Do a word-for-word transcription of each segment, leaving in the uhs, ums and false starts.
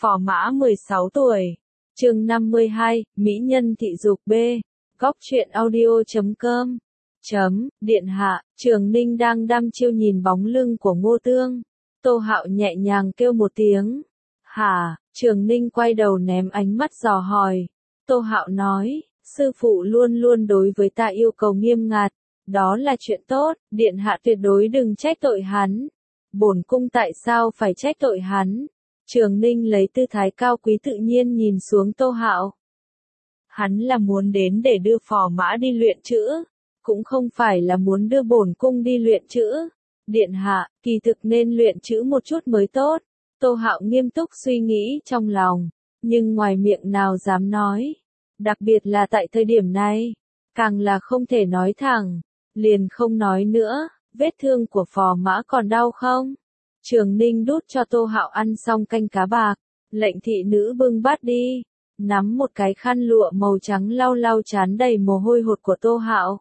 Phò Mã mười sáu tuổi. Chương năm mươi hai, Mỹ nhân thị dục B. Góc truyện audio chấm com. Chấm, điện hạ, Trường Ninh đang đăm chiêu nhìn bóng lưng của Ngô Tương. Tô Hạo nhẹ nhàng kêu một tiếng. Hả, Trường Ninh quay đầu ném ánh mắt dò hỏi. Tô Hạo nói, sư phụ luôn luôn đối với ta yêu cầu nghiêm ngặt. Đó là chuyện tốt, điện hạ tuyệt đối đừng trách tội hắn. Bổn cung tại sao phải trách tội hắn? Trường Ninh lấy tư thái cao quý tự nhiên nhìn xuống Tô Hạo. Hắn là muốn đến để đưa Phò Mã đi luyện chữ, cũng không phải là muốn đưa bổn cung đi luyện chữ. Điện hạ, kỳ thực nên luyện chữ một chút mới tốt. Tô Hạo nghiêm túc suy nghĩ trong lòng, nhưng ngoài miệng nào dám nói. Đặc biệt là tại thời điểm này, càng là không thể nói thẳng, liền không nói nữa. Vết thương của Phò Mã còn đau không? Trường Ninh đút cho Tô Hạo ăn xong canh cá bạc, lệnh thị nữ bưng bát đi, nắm một cái khăn lụa màu trắng lau lau trán đầy mồ hôi hột của Tô Hạo.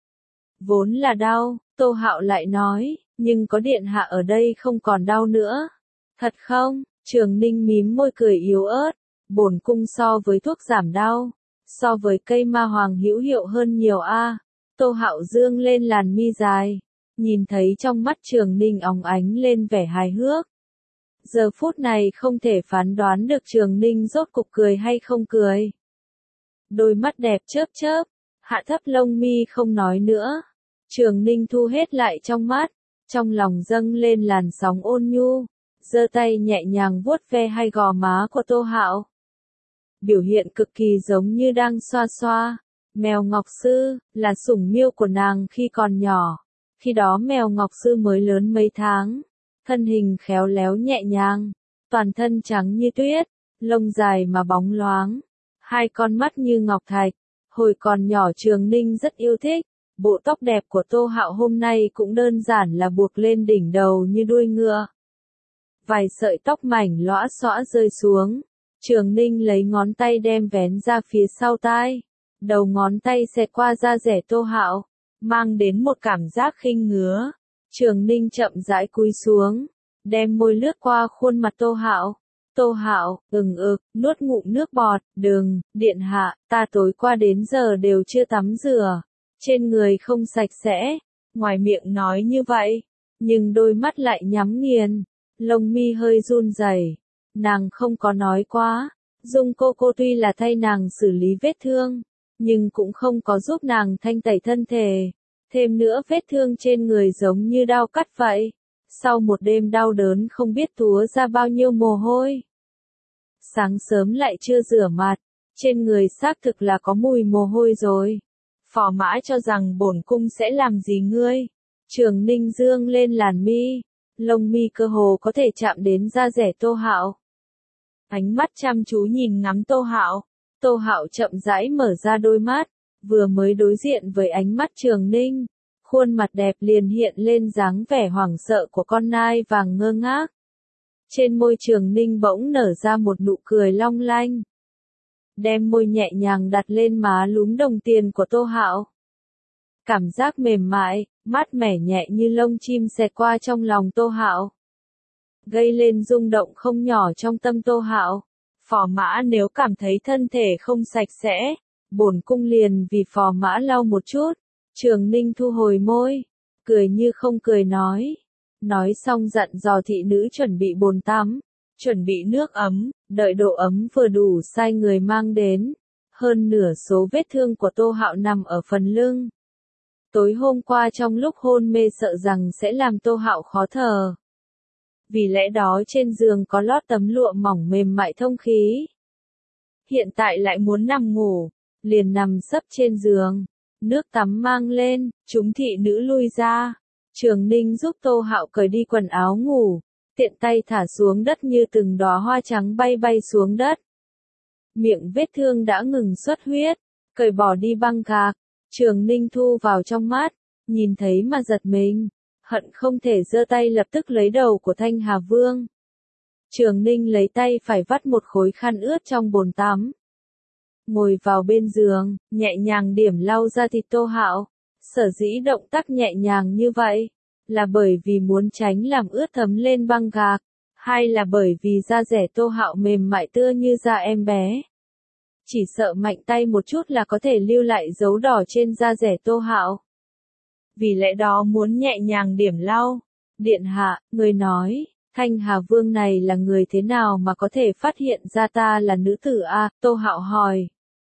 Vốn là đau, Tô Hạo lại nói, nhưng có điện hạ ở đây không còn đau nữa. Thật không? Trường Ninh mím môi cười yếu ớt, bổn cung so với thuốc giảm đau, so với cây ma hoàng hữu hiệu hơn nhiều a. Tô Hạo dương lên làn mi dài, nhìn thấy trong mắt Trường Ninh óng ánh lên vẻ hài hước. Giờ phút này không thể phán đoán được Trường Ninh rốt cục cười hay không cười. Đôi mắt đẹp chớp chớp, hạ thấp lông mi không nói nữa. Trường Ninh thu hết lại trong mắt, trong lòng dâng lên làn sóng ôn nhu, giơ tay nhẹ nhàng vuốt ve hai gò má của Tô Hạo. Biểu hiện cực kỳ giống như đang xoa xoa. Mèo Ngọc Sư, là sủng miêu của nàng khi còn nhỏ. Khi đó mèo Ngọc Sư mới lớn mấy tháng. Thân hình khéo léo nhẹ nhàng, toàn thân trắng như tuyết, lông dài mà bóng loáng, hai con mắt như ngọc thạch. Hồi còn nhỏ Trường Ninh rất yêu thích. Bộ tóc đẹp của Tô Hạo hôm nay cũng đơn giản là buộc lên đỉnh đầu như đuôi ngựa. Vài sợi tóc mảnh lõa xõa rơi xuống. Trường Ninh lấy ngón tay đem vén ra phía sau tai. Đầu ngón tay xẹt qua da dẻ Tô Hạo, mang đến một cảm giác khinh ngứa. Trường Ninh chậm rãi cúi xuống, đem môi lướt qua khuôn mặt Tô Hạo. Tô Hạo, ừng ực, nuốt ngụm nước bọt, đừng, điện hạ, ta tối qua đến giờ đều chưa tắm rửa, trên người không sạch sẽ. Ngoài miệng nói như vậy, nhưng đôi mắt lại nhắm nghiền, lông mi hơi run rẩy. Nàng không có nói quá, Dung cô cô tuy là thay nàng xử lý vết thương, nhưng cũng không có giúp nàng thanh tẩy thân thể. Thêm nữa vết thương trên người giống như đao cắt vậy. Sau một đêm đau đớn không biết túa ra bao nhiêu mồ hôi. Sáng sớm lại chưa rửa mặt, trên người xác thực là có mùi mồ hôi rồi. Phò Mã cho rằng bổn cung sẽ làm gì ngươi? Trường Ninh dương lên làn mi, lông mi cơ hồ có thể chạm đến da dẻ Tô Hạo. Ánh mắt chăm chú nhìn ngắm Tô Hạo. Tô Hạo chậm rãi mở ra đôi mắt, vừa mới đối diện với ánh mắt Trường Ninh, khuôn mặt đẹp liền hiện lên dáng vẻ hoảng sợ của con nai vàng ngơ ngác. Trên môi Trường Ninh bỗng nở ra một nụ cười long lanh, đem môi nhẹ nhàng đặt lên má lúm đồng tiền của Tô Hạo. Cảm giác mềm mại, mát mẻ nhẹ như lông chim xẹt qua trong lòng Tô Hạo, gây lên rung động không nhỏ trong tâm Tô Hạo. Phò Mã nếu cảm thấy thân thể không sạch sẽ, bổn cung liền vì Phò Mã lau một chút. Trường Ninh thu hồi môi, cười như không cười nói. Nói xong dặn dò thị nữ chuẩn bị bồn tắm, chuẩn bị nước ấm, đợi độ ấm vừa đủ sai người mang đến. Hơn nửa số vết thương của Tô Hạo nằm ở phần lưng. Tối hôm qua trong lúc hôn mê sợ rằng sẽ làm Tô Hạo khó thở. Vì lẽ đó trên giường có lót tấm lụa mỏng mềm mại thông khí. Hiện tại lại muốn nằm ngủ, liền nằm sấp trên giường. Nước tắm mang lên, chúng thị nữ lui ra. Trường Ninh giúp Tô Hạo cởi đi quần áo ngủ, tiện tay thả xuống đất như từng đóa hoa trắng bay bay xuống đất. Miệng vết thương đã ngừng xuất huyết, cởi bỏ đi băng gạc. Trường Ninh thu vào trong mắt, nhìn thấy mà giật mình. Hận không thể giơ tay lập tức lấy đầu của Thanh Hà Vương. Trường Ninh lấy tay phải vắt một khối khăn ướt trong bồn tắm. Ngồi vào bên giường, nhẹ nhàng điểm lau da thịt Tô Hạo. Sở dĩ động tác nhẹ nhàng như vậy, là bởi vì muốn tránh làm ướt thấm lên băng gạc. Hay là bởi vì da rẻ Tô Hạo mềm mại tưa như da em bé? Chỉ sợ mạnh tay một chút là có thể lưu lại dấu đỏ trên da rẻ Tô Hạo. Vì lẽ đó muốn nhẹ nhàng điểm lau. Điện hạ, người nói, Thanh Hà Vương này là người thế nào mà có thể phát hiện ra ta là nữ tử a? Tô Hạo hỏi.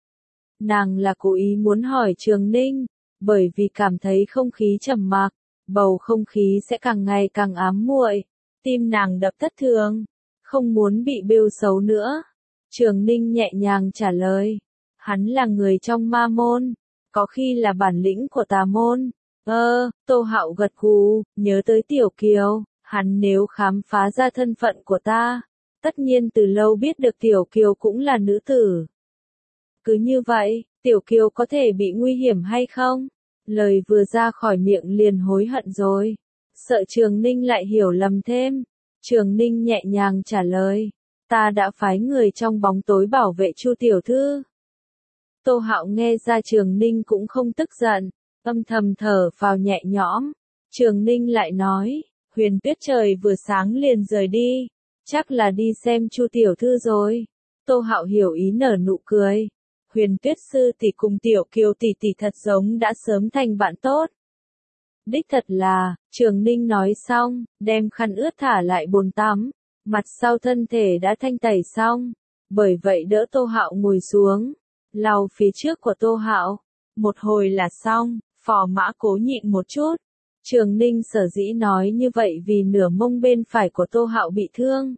Nàng là cố ý muốn hỏi Trường Ninh, bởi vì cảm thấy không khí trầm mặc, bầu không khí sẽ càng ngày càng ám muội, tim nàng đập thất thường, không muốn bị bêu xấu nữa. Trường Ninh nhẹ nhàng trả lời, hắn là người trong ma môn, có khi là bản lĩnh của tà môn. Ơ, Tô Hạo gật gù, nhớ tới Tiểu Kiều, hắn nếu khám phá ra thân phận của ta, tất nhiên từ lâu biết được Tiểu Kiều cũng là nữ tử. Cứ như vậy, Tiểu Kiều có thể bị nguy hiểm hay không? Lời vừa ra khỏi miệng liền hối hận rồi. Sợ Trường Ninh lại hiểu lầm thêm. Trường Ninh nhẹ nhàng trả lời, ta đã phái người trong bóng tối bảo vệ Chu tiểu thư. Tô Hạo nghe ra Trường Ninh cũng không tức giận, âm thầm thở phào nhẹ nhõm. Trường Ninh lại nói, Huyền Tuyết trời vừa sáng liền rời đi, chắc là đi xem Chu tiểu thư rồi. Tô Hạo hiểu ý nở nụ cười. Huyền Tuyết sư tỷ cùng Tiểu Kiều tỷ tỷ thật giống đã sớm thành bạn tốt. Đích thật là, Trường Ninh nói xong, đem khăn ướt thả lại bồn tắm, mặt sau thân thể đã thanh tẩy xong, bởi vậy đỡ Tô Hạo ngồi xuống, lau phía trước của Tô Hạo, một hồi là xong. Phò Mã cố nhịn một chút. Trường Ninh sở dĩ nói như vậy vì nửa mông bên phải của Tô Hạo bị thương,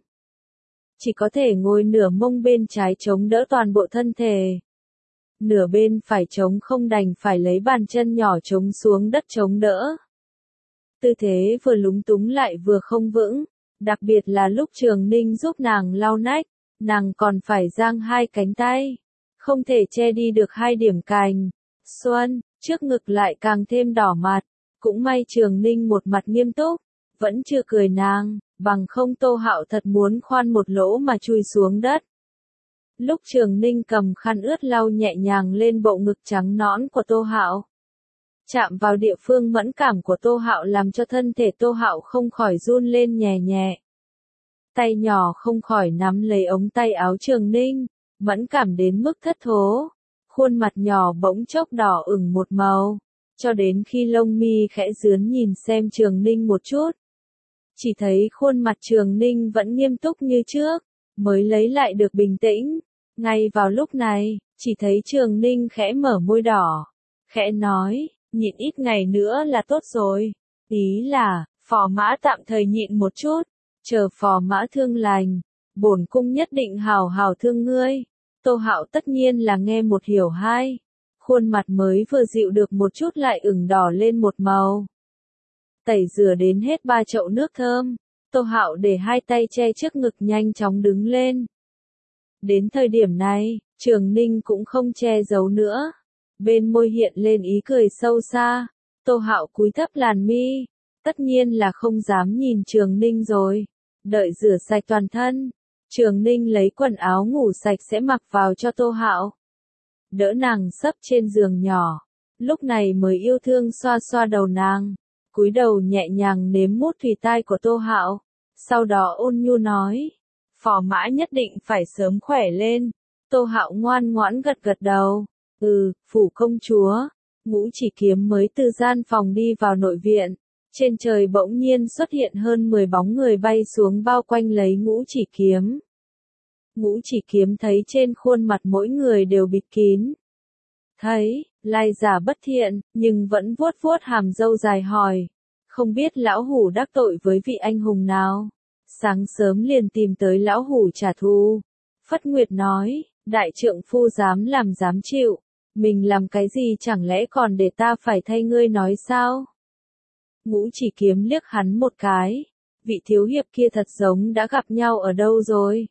chỉ có thể ngồi nửa mông bên trái chống đỡ toàn bộ thân thể. Nửa bên phải chống không đành phải lấy bàn chân nhỏ chống xuống đất chống đỡ. Tư thế vừa lúng túng lại vừa không vững, đặc biệt là lúc Trường Ninh giúp nàng lau nách, nàng còn phải giang hai cánh tay, không thể che đi được hai điểm cành. Xuân, trước ngực lại càng thêm đỏ mặt, cũng may Trường Ninh một mặt nghiêm túc, vẫn chưa cười nàng, bằng không Tô Hạo thật muốn khoan một lỗ mà chui xuống đất. Lúc Trường Ninh cầm khăn ướt lau nhẹ nhàng lên bộ ngực trắng nõn của Tô Hạo, chạm vào địa phương mẫn cảm của Tô Hạo làm cho thân thể Tô Hạo không khỏi run lên nhẹ nhẹ. Tay nhỏ không khỏi nắm lấy ống tay áo Trường Ninh, mẫn cảm đến mức thất thố. Khuôn mặt nhỏ bỗng chốc đỏ ửng một màu, cho đến khi lông mi khẽ rướn nhìn xem Trường Ninh một chút. Chỉ thấy khuôn mặt Trường Ninh vẫn nghiêm túc như trước, mới lấy lại được bình tĩnh. Ngay vào lúc này, chỉ thấy Trường Ninh khẽ mở môi đỏ, khẽ nói, nhịn ít ngày nữa là tốt rồi. Ý là, Phò Mã tạm thời nhịn một chút, chờ Phò Mã thương lành, bổn cung nhất định hào hào thương ngươi. Tô Hạo tất nhiên là nghe một hiểu hai, khuôn mặt mới vừa dịu được một chút lại ửng đỏ lên một màu. Tẩy rửa đến hết ba chậu nước thơm, Tô Hạo để hai tay che trước ngực nhanh chóng đứng lên. Đến thời điểm này, Trường Ninh cũng không che giấu nữa, bên môi hiện lên ý cười sâu xa. Tô Hạo cúi thấp làn mi, tất nhiên là không dám nhìn Trường Ninh rồi. Đợi rửa sạch toàn thân, Trường Ninh lấy quần áo ngủ sạch sẽ mặc vào cho Tô Hạo, đỡ nàng sấp trên giường nhỏ, lúc này mới yêu thương xoa xoa đầu nàng, cúi đầu nhẹ nhàng nếm mút thùy tai của Tô Hạo, sau đó ôn nhu nói, Phò Mã nhất định phải sớm khỏe lên. Tô Hạo ngoan ngoãn gật gật đầu, ừ, phủ công chúa. Ngũ Chỉ Kiếm mới từ gian phòng đi vào nội viện, trên trời bỗng nhiên xuất hiện hơn mười bóng người bay xuống bao quanh lấy Ngũ Chỉ Kiếm. Ngũ Chỉ Kiếm thấy trên khuôn mặt mỗi người đều bịt kín. Thấy, lai giả bất thiện, nhưng vẫn vuốt vuốt hàm râu dài hỏi, không biết lão hủ đắc tội với vị anh hùng nào? Sáng sớm liền tìm tới lão hủ trả thù. Phất Nguyệt nói, đại trượng phu dám làm dám chịu, mình làm cái gì chẳng lẽ còn để ta phải thay ngươi nói sao? Ngũ Chỉ Kiếm liếc hắn một cái, vị thiếu hiệp kia thật giống đã gặp nhau ở đâu rồi?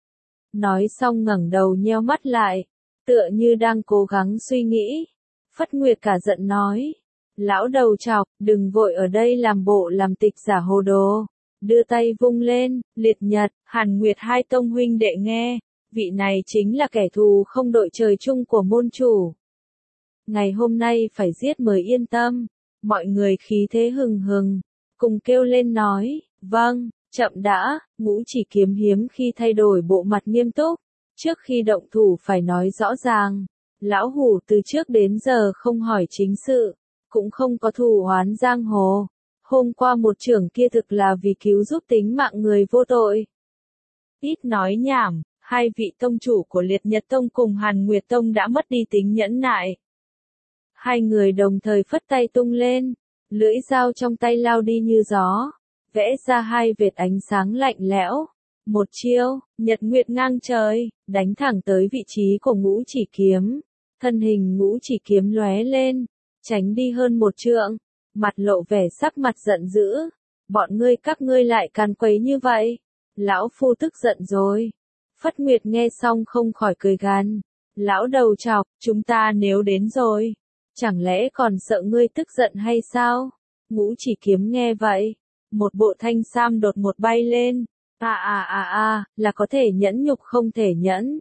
Nói xong ngẩng đầu nheo mắt lại, tựa như đang cố gắng suy nghĩ. Phất Nguyệt cả giận nói, lão đầu trọc, đừng vội ở đây làm bộ làm tịch giả hồ đồ. Đưa tay vung lên, Liệt Nhật, Hàn Nguyệt hai tông huynh đệ nghe, vị này chính là kẻ thù không đội trời chung của môn chủ. Ngày hôm nay phải giết mới yên tâm. Mọi người khí thế hừng hừng, cùng kêu lên nói, vâng, Chậm đã, Ngũ Chỉ Kiếm hiếm khi thay đổi bộ mặt nghiêm túc. Trước khi động thủ phải nói rõ ràng. Lão Hủ từ trước đến giờ không hỏi chính sự, cũng không có thù oán giang hồ. Hôm qua một trưởng kia thực là vì cứu giúp tính mạng người vô tội. Ít nói nhảm, hai vị tông chủ của Liệt Nhật Tông cùng Hàn Nguyệt Tông đã mất đi tính nhẫn nại. Hai người đồng thời phất tay tung lên, lưỡi dao trong tay lao đi như gió, vẽ ra hai vệt ánh sáng lạnh lẽo. Một chiêu, nhật nguyệt ngang trời, đánh thẳng tới vị trí của Ngũ Chỉ Kiếm. Thân hình Ngũ Chỉ Kiếm lóe lên, tránh đi hơn một trượng, mặt lộ vẻ sắc mặt giận dữ. Bọn ngươi các ngươi lại càn quấy như vậy. Lão phu tức giận rồi. Phất Nguyệt nghe xong không khỏi cười gằn. Lão đầu trọc, chúng ta nếu đến rồi, chẳng lẽ còn sợ ngươi tức giận hay sao? Ngũ Chỉ Kiếm nghe vậy, một bộ thanh sam đột ngột bay lên. À à à à, là có thể nhẫn nhục không thể nhẫn.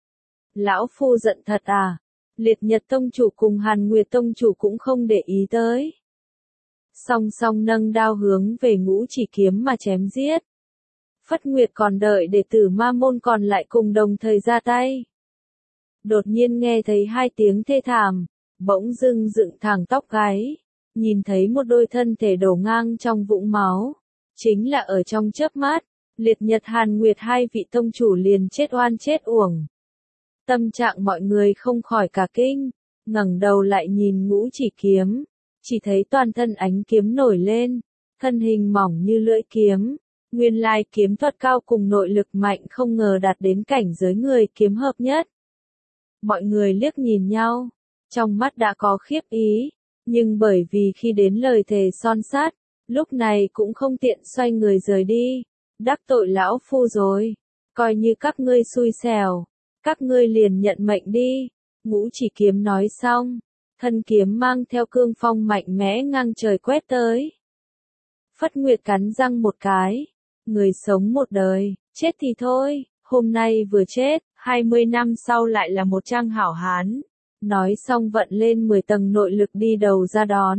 Lão phu giận thật à? Liệt Nhật Tông chủ cùng Hàn Nguyệt Tông chủ cũng không để ý tới. Song song nâng đao hướng về Ngũ Chỉ Kiếm mà chém giết. Phất Nguyệt còn đợi đệ tử Ma môn còn lại cùng đồng thời ra tay. Đột nhiên nghe thấy hai tiếng thê thảm, bỗng dưng dựng thẳng tóc gáy, nhìn thấy một đôi thân thể đổ ngang trong vũng máu. Chính là ở trong chớp mắt, Liệt Nhật Hàn Nguyệt hai vị tông chủ liền chết oan chết uổng. Tâm trạng mọi người không khỏi cả kinh, ngẩng đầu lại nhìn Ngũ Chỉ Kiếm, chỉ thấy toàn thân ánh kiếm nổi lên, thân hình mỏng như lưỡi kiếm. Nguyên lai kiếm thuật cao cùng nội lực mạnh không ngờ đạt đến cảnh giới người kiếm hợp nhất. Mọi người liếc nhìn nhau, trong mắt đã có khiếp ý, nhưng bởi vì khi đến lời thề son sắt, lúc này cũng không tiện xoay người rời đi. Đắc tội lão phu rồi, coi như các ngươi xui xẻo, các ngươi liền nhận mệnh đi. Ngũ Chỉ Kiếm nói xong, thân kiếm mang theo cương phong mạnh mẽ ngang trời quét tới. Phất Nguyệt cắn răng một cái, người sống một đời, chết thì thôi, hôm nay vừa chết, hai mươi năm sau lại là một trang hảo hán. Nói xong vận lên mười tầng nội lực đi đầu ra đón.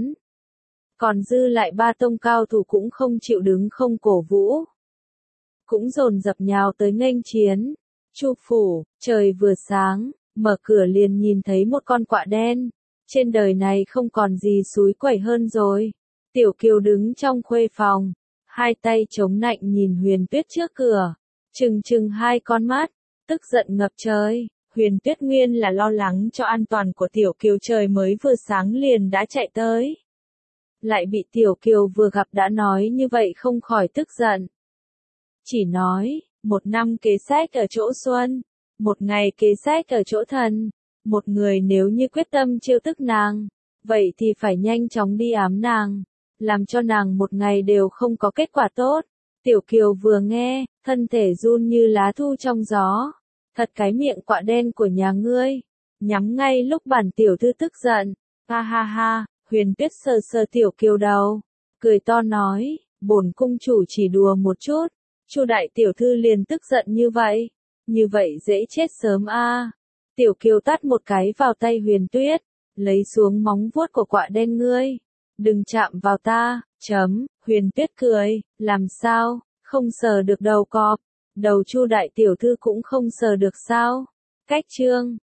Còn dư lại ba tông cao thủ cũng không chịu đứng không cổ vũ, cũng dồn dập nhào tới nghênh chiến. Chu phủ, trời vừa sáng, mở cửa liền nhìn thấy một con quạ đen. Trên đời này không còn gì xúi quẩy hơn rồi. Tiểu Kiều đứng trong khuê phòng, hai tay chống nạnh nhìn Huyền Tuyết trước cửa, trừng trừng hai con mắt, tức giận ngập trời. Huyền Tuyết nguyên là lo lắng cho an toàn của Tiểu Kiều, trời mới vừa sáng liền đã chạy tới. Lại bị Tiểu Kiều vừa gặp đã nói như vậy không khỏi tức giận. Chỉ nói, một năm kế sách ở chỗ xuân, một ngày kế sách ở chỗ thần. Một người nếu như quyết tâm trêu tức nàng, vậy thì phải nhanh chóng đi ám nàng, làm cho nàng một ngày đều không có kết quả tốt. Tiểu Kiều vừa nghe, thân thể run như lá thu trong gió. Thật cái miệng quạ đen của nhà ngươi, nhắm ngay lúc bản tiểu thư tức giận. Ha ha ha, Huyền Tuyết sờ sờ Tiểu Kiều đầu, cười to nói, bổn cung chủ chỉ đùa một chút. Chu đại tiểu thư liền tức giận như vậy, như vậy dễ chết sớm a. À. Tiểu Kiều tát một cái vào tay Huyền Tuyết, lấy xuống móng vuốt của quạ đen ngươi, đừng chạm vào ta, chấm. Huyền Tuyết cười, làm sao, không sờ được đầu cọp, đầu Chu đại tiểu thư cũng không sờ được sao? Cách chương